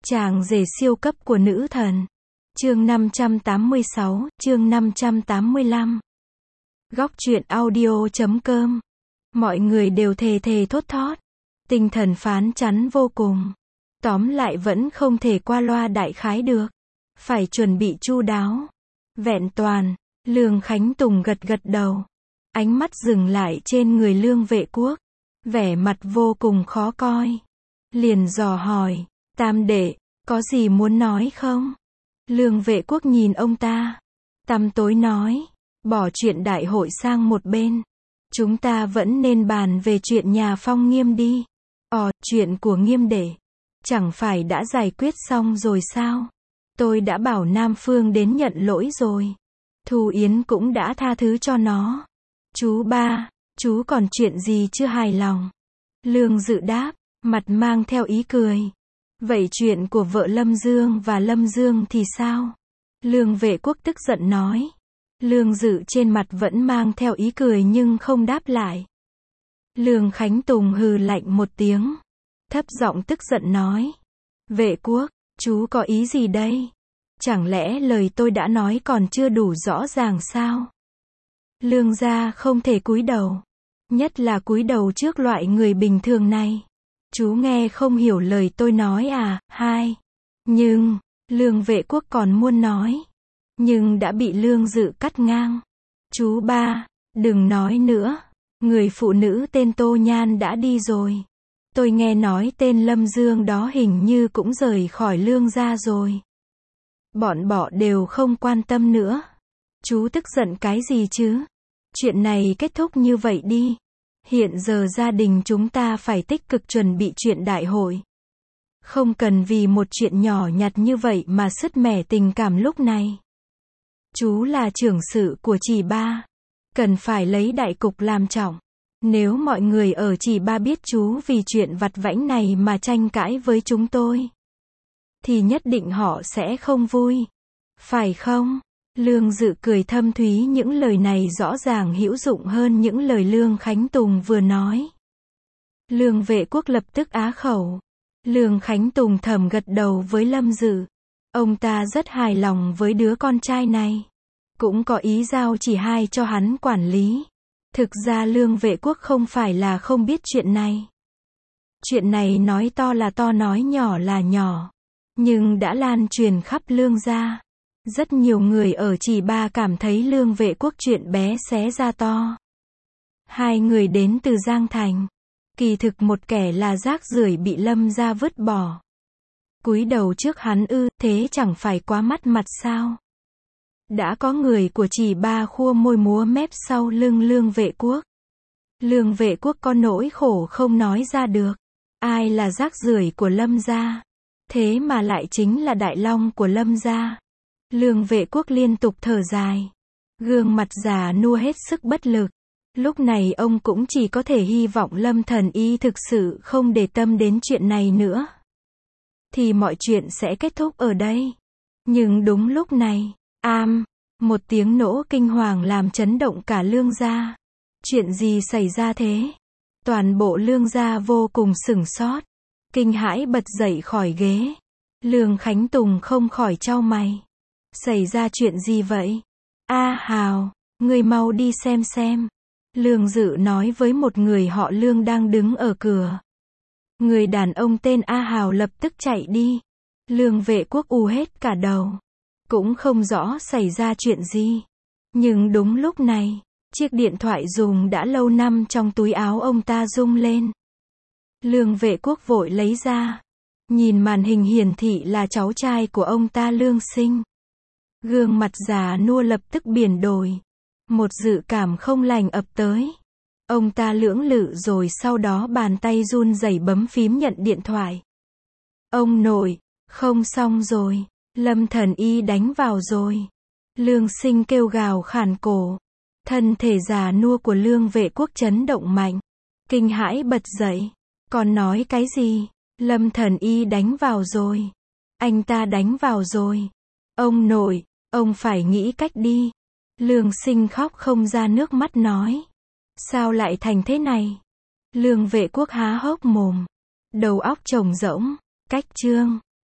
Chàng rể siêu cấp của nữ thần. Chương 586, chương 585. Góc truyện audio.com. Mọi người đều thề thề thốt thót. Tinh thần phán chắn vô cùng. Tóm lại vẫn không thể qua loa đại khái được. Phải chuẩn bị chu đáo. Vẹn toàn. Lương Khánh Tùng gật gật đầu. Ánh mắt dừng lại trên người Lương Vệ Quốc. Vẻ mặt vô cùng khó coi. Liền dò hỏi. Tam đệ, có gì muốn nói không? Lương Vệ Quốc nhìn ông ta. Tăm tối nói. Bỏ chuyện đại hội sang một bên. Chúng ta vẫn nên bàn về chuyện nhà Phong Nghiêm đi. Chuyện của Nghiêm đệ. Chẳng phải đã giải quyết xong rồi sao? Tôi đã bảo Nam Phương đến nhận lỗi rồi. Thu Yến cũng đã tha thứ cho nó. Chú ba, chú còn chuyện gì chưa hài lòng? Lương Dự đáp, mặt mang theo ý cười. Vậy chuyện của vợ Lâm Dương và Lâm Dương thì sao? Lương Vệ Quốc tức giận nói. Lương Dự trên mặt vẫn mang theo ý cười nhưng không đáp lại. Lương Khánh Tùng hừ lạnh một tiếng. Thấp giọng tức giận nói. Vệ Quốc, chú có ý gì đây? Chẳng lẽ lời tôi đã nói còn chưa đủ rõ ràng sao? Lương gia không thể cúi đầu. Nhất là cúi đầu trước loại người bình thường này. Chú nghe không hiểu lời tôi nói à? Nhưng, Lương Vệ Quốc còn muốn nói. Nhưng đã bị Lương Dự cắt ngang. Chú ba, đừng nói nữa. Người phụ nữ tên Tô Nhan đã đi rồi. Tôi nghe nói tên Lâm Dương đó hình như cũng rời khỏi Lương gia rồi. Bọn họ đều không quan tâm nữa. Chú tức giận cái gì chứ? Chuyện này kết thúc như vậy đi. Hiện giờ gia đình chúng ta phải tích cực chuẩn bị chuyện đại hội. Không cần vì một chuyện nhỏ nhặt như vậy mà sứt mẻ tình cảm lúc này. Chú là trưởng sự của Chỉ Ba. Cần phải lấy đại cục làm trọng. Nếu mọi người ở Chỉ Ba biết chú vì chuyện vặt vãnh này mà tranh cãi với chúng tôi, thì nhất định họ sẽ không vui. Phải không? Lương Dự cười thâm thúy, những lời này rõ ràng hữu dụng hơn những lời Lương Khánh Tùng vừa nói. Lương Vệ Quốc lập tức á khẩu. Lương Khánh Tùng thầm gật đầu với Lâm Dự. Ông ta rất hài lòng với đứa con trai này. Cũng có ý giao chỉ hai cho hắn quản lý. Thực ra Lương Vệ Quốc không phải là không biết chuyện này. Chuyện này nói to là to, nói nhỏ là nhỏ. Nhưng đã lan truyền khắp Lương gia. Rất nhiều người ở Chỉ Ba cảm thấy Lương Vệ Quốc chuyện bé xé ra to. Hai người đến từ Giang Thành. Kỳ thực một kẻ là rác rưởi bị Lâm gia vứt bỏ. Cúi đầu trước hắn ư, thế chẳng phải quá mất mặt sao? Đã có người của Chỉ Ba khua môi múa mép sau lưng Lương Vệ Quốc. Lương Vệ Quốc có nỗi khổ không nói ra được. Ai là rác rưởi của Lâm gia? Thế mà lại chính là đại long của Lâm gia. Lương Vệ Quốc liên tục thở dài. Gương mặt già nua hết sức bất lực. Lúc này ông cũng chỉ có thể hy vọng Lâm Thần Y thực sự không để tâm đến chuyện này nữa. Thì mọi chuyện sẽ kết thúc ở đây. Nhưng đúng lúc này, một tiếng nổ kinh hoàng làm chấn động cả Lương gia. Chuyện gì xảy ra thế? Toàn bộ Lương gia vô cùng sửng sốt. Kinh hãi bật dậy khỏi ghế. Lương Khánh Tùng không khỏi chau mày. Xảy ra chuyện gì vậy? Hào, người mau đi xem. Lương Dự nói với một người họ Lương đang đứng ở cửa. Người đàn ông tên Hào lập tức chạy đi. Lương Vệ Quốc u hết cả đầu. Cũng không rõ xảy ra chuyện gì. Nhưng đúng lúc này, chiếc điện thoại dùng đã lâu năm trong túi áo ông ta rung lên. Lương Vệ Quốc vội lấy ra. Nhìn màn hình hiển thị là cháu trai của ông ta Lương Sinh. Gương mặt già nua lập tức biến đổi. Một dự cảm không lành ập tới. Ông ta lưỡng lự rồi sau đó bàn tay run rẩy bấm phím nhận điện thoại. Ông nội, không xong rồi. Lâm Thần Y đánh vào rồi. Lương Sinh kêu gào khàn cổ. Thân thể già nua của Lương Vệ Quốc chấn động mạnh. Kinh hãi bật dậy. Còn nói cái gì? Lâm Thần Y đánh vào rồi. Anh ta đánh vào rồi. Ông nội, ông phải nghĩ cách đi. Lương Sinh khóc không ra nước mắt nói. Sao lại thành thế này? Lương Vệ Quốc há hốc mồm. Đầu óc trống rỗng. Cách chương